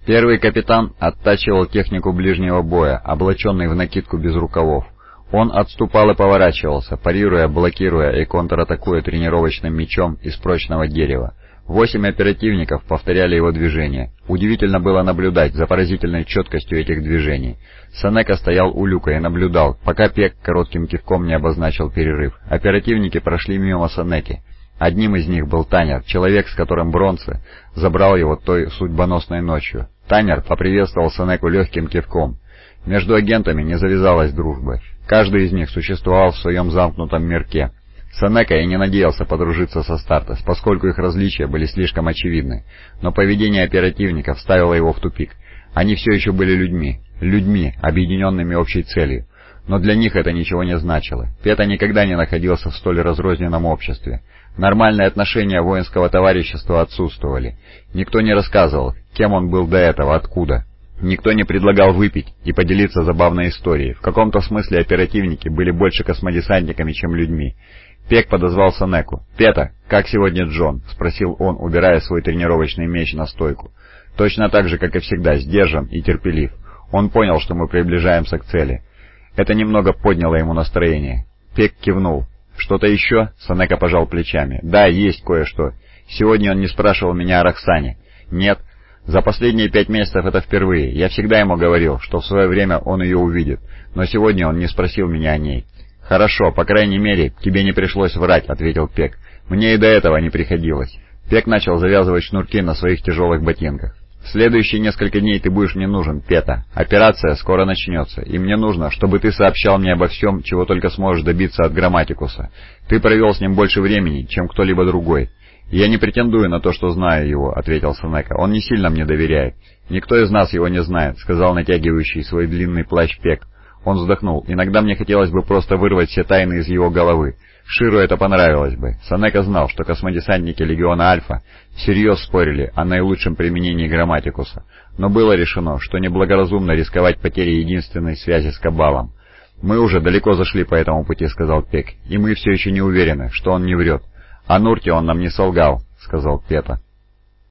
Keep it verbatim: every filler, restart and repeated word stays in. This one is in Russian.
Первый капитан оттачивал технику ближнего боя, облаченный в накидку без рукавов. Он отступал и поворачивался, парируя, блокируя и контратакуя тренировочным мечом из прочного дерева. Восемь оперативников повторяли его движения. Удивительно было наблюдать за поразительной четкостью этих движений. Сенека стоял у люка и наблюдал, пока Пек коротким кивком не обозначил перерыв. Оперативники прошли мимо Сенеки. Одним из них был Танер, человек, с которым Бронце забрал его той судьбоносной ночью. Танер поприветствовал Сенеку легким кивком. Между агентами не завязалась дружба. Каждый из них существовал в своем замкнутом мирке. Сенека и не надеялся подружиться со Стартес, поскольку их различия были слишком очевидны. Но поведение оперативников ставило его в тупик. Они все еще были людьми. Людьми, объединенными общей целью. Но для них это ничего не значило. Пета никогда не находился в столь разрозненном обществе. Нормальные отношения воинского товарищества отсутствовали. Никто не рассказывал, кем он был до этого, откуда. Никто не предлагал выпить и поделиться забавной историей. В каком-то смысле оперативники были больше космодесантниками, чем людьми. Пек подозвал Сенеку. «Пета, как сегодня Джон?» — спросил он, убирая свой тренировочный меч на стойку. Точно так же, как и всегда, сдержан и терпелив. Он понял, что мы приближаемся к цели. Это немного подняло ему настроение. Пек кивнул. «Что-то еще?» — Сенека пожал плечами. «Да, есть кое-что. Сегодня он не спрашивал меня о Роксане». «Нет. За последние пять месяцев это впервые. Я всегда ему говорил, что в свое время он ее увидит. Но сегодня он не спросил меня о ней». «Хорошо, по крайней мере, тебе не пришлось врать», — ответил Пек. «Мне и до этого не приходилось». Пек начал завязывать шнурки на своих тяжелых ботинках. «В следующие несколько дней ты будешь мне нужен, Пета. Операция скоро начнется, и мне нужно, чтобы ты сообщал мне обо всем, чего только сможешь добиться от Грамматикуса. Ты провел с ним больше времени, чем кто-либо другой». «Я не претендую на то, что знаю его», — ответил Сенека. «Он не сильно мне доверяет». «Никто из нас его не знает», — сказал натягивающий свой длинный плащ Пек. Он вздохнул. «Иногда мне хотелось бы просто вырвать все тайны из его головы. Ширу это понравилось бы». Сенека знал, что космодесантники Легиона Альфа всерьез спорили о наилучшем применении Грамматикуса, но было решено, что неблагоразумно рисковать потерей единственной связи с Кабалом. «Мы уже далеко зашли по этому пути», — сказал Пек, — «и мы все еще не уверены, что он не врет». «О Нурте он нам не солгал», — сказал Пета.